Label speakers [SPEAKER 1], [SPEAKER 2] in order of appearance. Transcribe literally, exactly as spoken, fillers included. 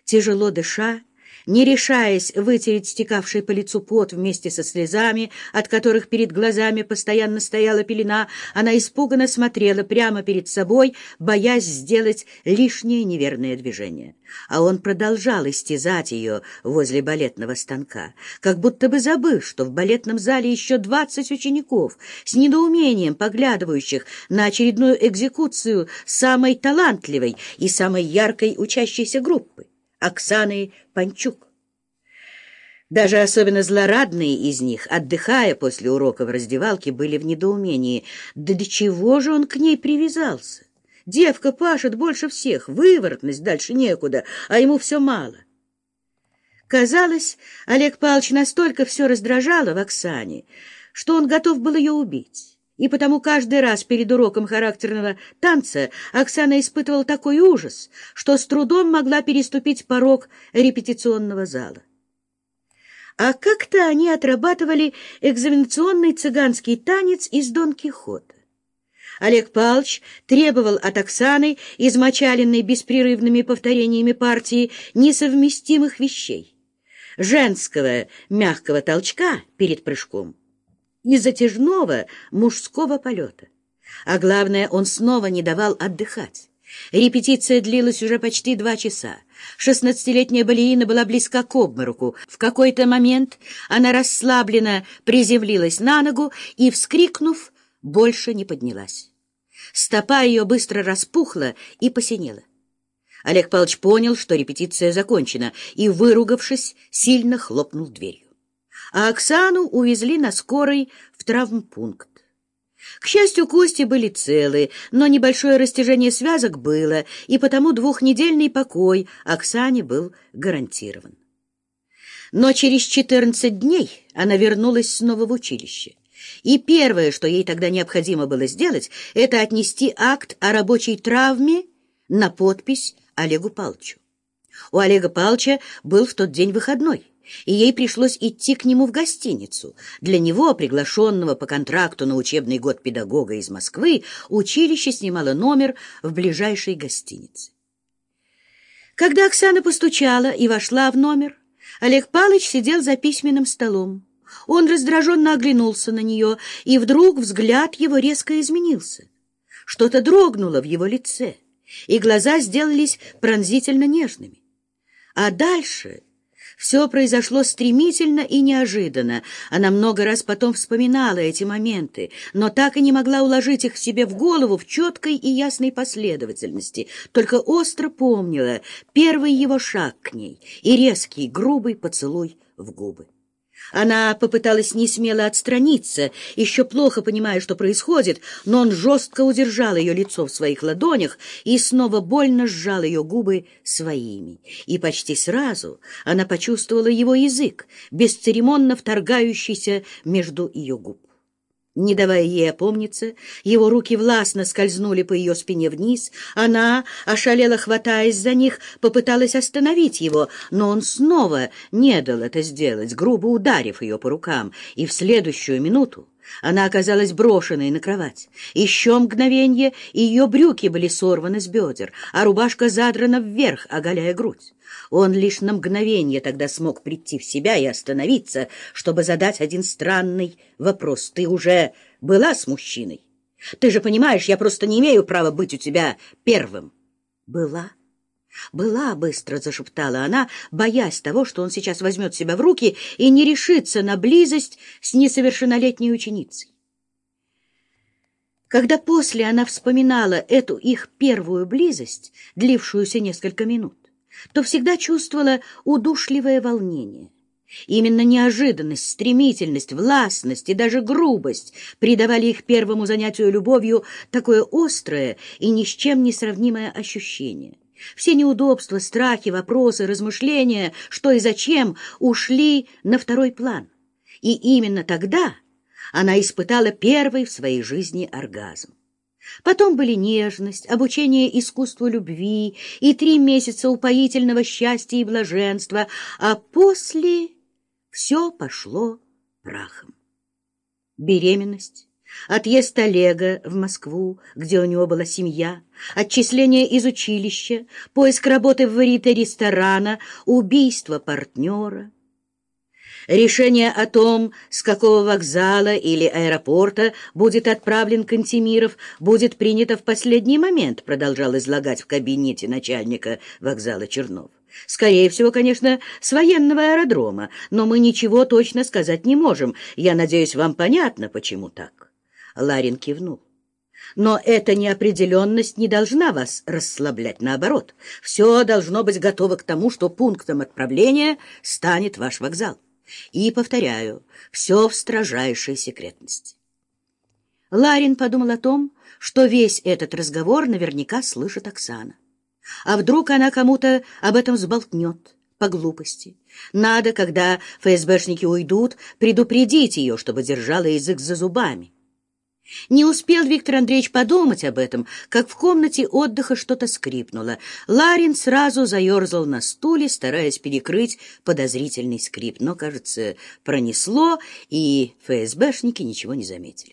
[SPEAKER 1] Тяжело дыша, не решаясь вытереть стекавший по лицу пот вместе со слезами, от которых перед глазами постоянно стояла пелена, она испуганно смотрела прямо перед собой, боясь сделать лишнее неверное движение. А он продолжал истязать ее возле балетного станка, как будто бы забыв, что в балетном зале еще двадцать учеников, с недоумением поглядывающих на очередную экзекуцию самой талантливой и самой яркой учащейся группы — Оксаны Панчук. Даже особенно злорадные из них, отдыхая после урока в раздевалке, были в недоумении. Да до чего же он к ней привязался? Девка пашет больше всех, выворотность дальше некуда, а ему все мало. Казалось, Олег Павлович настолько все раздражало в Оксане, что он готов был ее убить. И потому каждый раз перед уроком характерного танца Оксана испытывала такой ужас, что с трудом могла переступить порог репетиционного зала. А как-то они отрабатывали экзаменационный цыганский танец из Дон Кихота. Олег Павлович требовал от Оксаны, измочаленной беспрерывными повторениями партии, несовместимых вещей: женского мягкого толчка перед прыжком и затяжного мужского полета. А главное, он снова не давал отдыхать. Репетиция длилась уже почти два часа. Шестнадцатилетняя балерина была близка к обмороку. В какой-то момент она расслабленно приземлилась на ногу и, вскрикнув, больше не поднялась. Стопа ее быстро распухла и посинела. Олег Павлович понял, что репетиция закончена, и, выругавшись, сильно хлопнул дверью. А Оксану увезли на скорой в травмпункт. К счастью, кости были целы, но небольшое растяжение связок было, и потому двухнедельный покой Оксане был гарантирован. Но через четырнадцать дней она вернулась снова в училище. И первое, что ей тогда необходимо было сделать, это отнести акт о рабочей травме на подпись Олегу Павловичу. У Олега Павловича был в тот день выходной, и ей пришлось идти к нему в гостиницу. Для него, приглашенного по контракту на учебный год педагога из Москвы, училище снимало номер в ближайшей гостинице. Когда Оксана постучала и вошла в номер, Олег Павлович сидел за письменным столом. Он раздраженно оглянулся на нее, и вдруг взгляд его резко изменился. Что-то дрогнуло в его лице, и глаза сделались пронзительно нежными. А дальше все произошло стремительно и неожиданно. Она много раз потом вспоминала эти моменты, но так и не могла уложить их в себе в голову в четкой и ясной последовательности, только остро помнила первый его шаг к ней и резкий, грубый поцелуй в губы. Она попыталась несмело отстраниться, еще плохо понимая, что происходит, но он жестко удержал ее лицо в своих ладонях и снова больно сжал ее губы своими. И почти сразу она почувствовала его язык, бесцеремонно вторгающийся между ее губ. Не давая ей опомниться, его руки властно скользнули по ее спине вниз. Она, ошалела хватаясь за них, попыталась остановить его, но он снова не дал это сделать, грубо ударив ее по рукам, и в следующую минуту она оказалась брошенной на кровать. Еще мгновенье, и ее брюки были сорваны с бедер, а рубашка задрана вверх, оголяя грудь. Он лишь на мгновение тогда смог прийти в себя и остановиться, чтобы задать один странный вопрос. «Ты уже была с мужчиной? Ты же понимаешь, я просто не имею права быть у тебя первым». «Была? Была», — быстро зашептала она, боясь того, что он сейчас возьмет себя в руки и не решится на близость с несовершеннолетней ученицей. Когда после она вспоминала эту их первую близость, длившуюся несколько минут, то всегда чувствовала удушливое волнение. Именно неожиданность, стремительность, властность и даже грубость придавали их первому занятию любовью такое острое и ни с чем не сравнимое ощущение. Все неудобства, страхи, вопросы, размышления, что и зачем, ушли на второй план. И именно тогда она испытала первый в своей жизни оргазм. Потом были нежность, обучение искусству любви и три месяца упоительного счастья и блаженства, а после все пошло прахом. Беременность, Отъезд Олега в Москву, где у него была семья, отчисление из училища, поиск работы в варьете ресторана, убийство партнера. Решение о том, с какого вокзала или аэропорта будет отправлен Кантемиров, будет принято в последний момент, продолжал излагать в кабинете начальника вокзала Чернов. Скорее всего, конечно, с военного аэродрома, но мы ничего точно сказать не можем. Я надеюсь, вам понятно, почему так. Ларин кивнул. Но эта неопределенность не должна вас расслаблять, наоборот. Все должно быть готово к тому, что пунктом отправления станет ваш вокзал. И, повторяю, все в строжайшей секретности. Ларин подумал о том, что весь этот разговор наверняка слышит Оксана. А вдруг она кому-то об этом сболтнет по глупости? Надо, когда ФСБшники уйдут, предупредить ее, чтобы держала язык за зубами. Не успел Виктор Андреевич подумать об этом, как в комнате отдыха что-то скрипнуло. Ларин сразу заерзал на стуле, стараясь перекрыть подозрительный скрип, но, кажется, пронесло, и ФСБшники ничего не заметили.